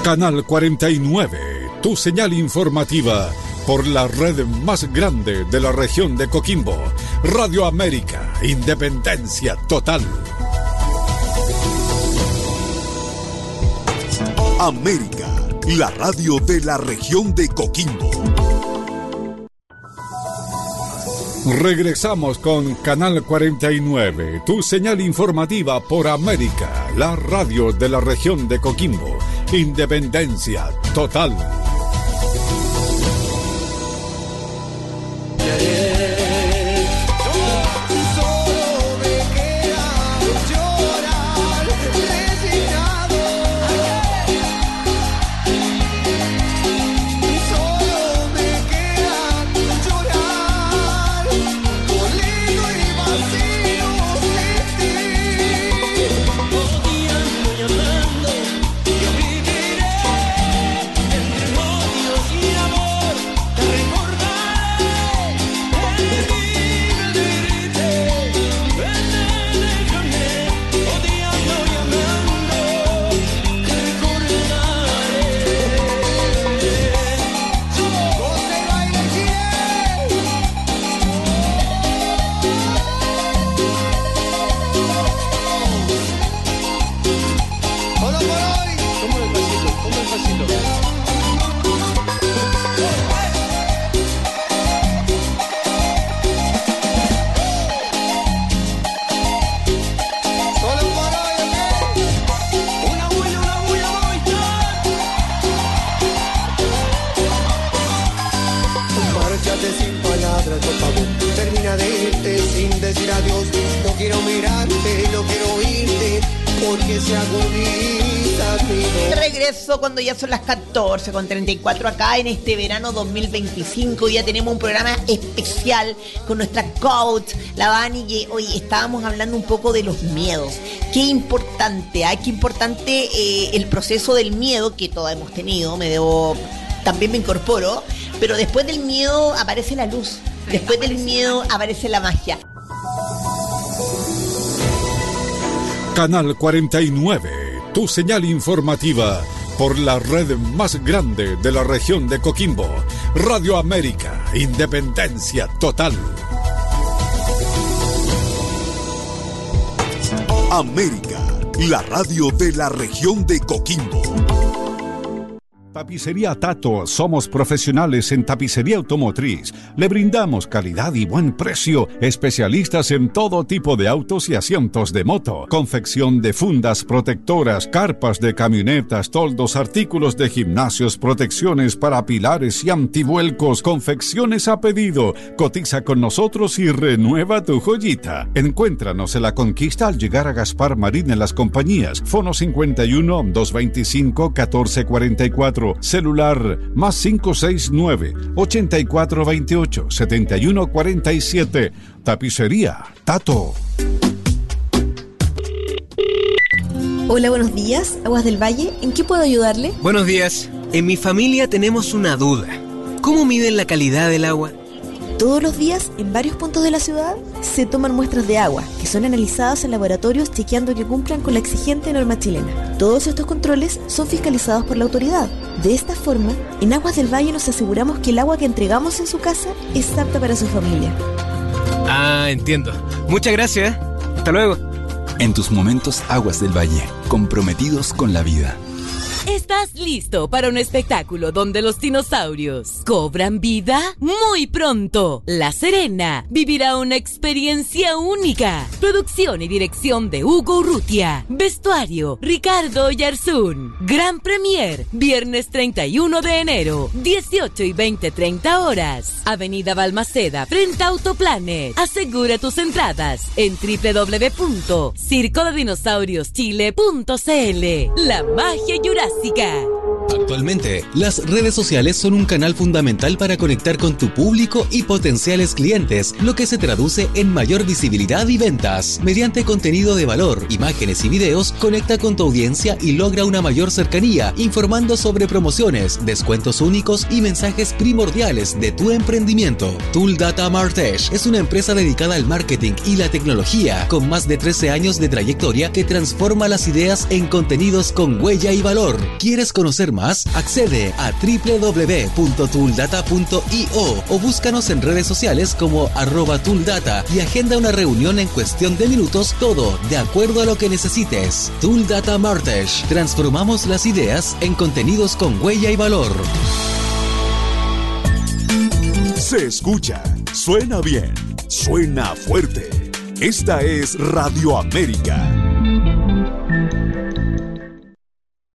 Canal 49, tu señal informativa por la red más grande de la región de Coquimbo. Radio América, independencia total. América, la radio de la región de Coquimbo. Regresamos con Canal 49, tu señal informativa por América, la radio de la región de Coquimbo. Independencia total. Cuando ya son las 14:34 acá en este verano 2025, ya tenemos un programa especial con nuestra coach, la Dani, que hoy estábamos hablando un poco de los miedos. Qué importante el proceso del miedo que todos hemos tenido, también me incorporo, pero después del miedo aparece la luz, después del miedo aparece la magia. Canal 49, tu señal informativa por la red más grande de la región de Coquimbo. Radio América, independencia total. América, la radio de la región de Coquimbo. Tapicería Tato, somos profesionales en tapicería automotriz. Le brindamos calidad y buen precio. Especialistas en todo tipo de autos y asientos de moto. Confección de fundas protectoras, carpas de camionetas, toldos, artículos de gimnasios, protecciones para pilares y antivuelcos. Confecciones a pedido. Cotiza con nosotros y renueva tu joyita. Encuéntranos en La Conquista al llegar a Gaspar Marín en Las Compañías. Fono 51 225 1444. Celular más 569-8428-7147. Tapicería Tato. Hola, buenos días. Aguas del Valle, ¿en qué puedo ayudarle? Buenos días. En mi familia tenemos una duda. ¿Cómo miden la calidad del agua? Todos los días, en varios puntos de la ciudad, se toman muestras de agua, que son analizadas en laboratorios chequeando que cumplan con la exigente norma chilena. Todos estos controles son fiscalizados por la autoridad. De esta forma, en Aguas del Valle nos aseguramos que el agua que entregamos en su casa es apta para su familia. Ah, entiendo. Muchas gracias. Hasta luego. En tus momentos, Aguas del Valle, comprometidos con la vida. ¿Estás listo para un espectáculo donde los dinosaurios cobran vida? Muy pronto, La Serena vivirá una experiencia única. Producción y dirección de Hugo Urrutia. Vestuario, Ricardo Yarzún. Gran Premier, viernes 31 de enero, 18 y 20:30 horas. Avenida Balmaceda, frente a Autoplanet. Asegura tus entradas en www.circodedinosaurioschile.cl. La magia jurásica. Actualmente, las redes sociales son un canal fundamental para conectar con tu público y potenciales clientes, lo que se traduce en mayor visibilidad y ventas. Mediante contenido de valor, imágenes y videos, conecta con tu audiencia y logra una mayor cercanía, informando sobre promociones, descuentos únicos y mensajes primordiales de tu emprendimiento. Tool Data Martech es una empresa dedicada al marketing y la tecnología, con más de 13 años de trayectoria que transforma las ideas en contenidos con huella y valor. ¿Quieres conocer más? Accede a www.tooldata.io o búscanos en redes sociales como @tooldata y agenda una reunión en cuestión de minutos, todo de acuerdo a lo que necesites. Tooldata Martesh. Transformamos las ideas en contenidos con huella y valor. Se escucha, suena bien, suena fuerte. Esta es Radio América.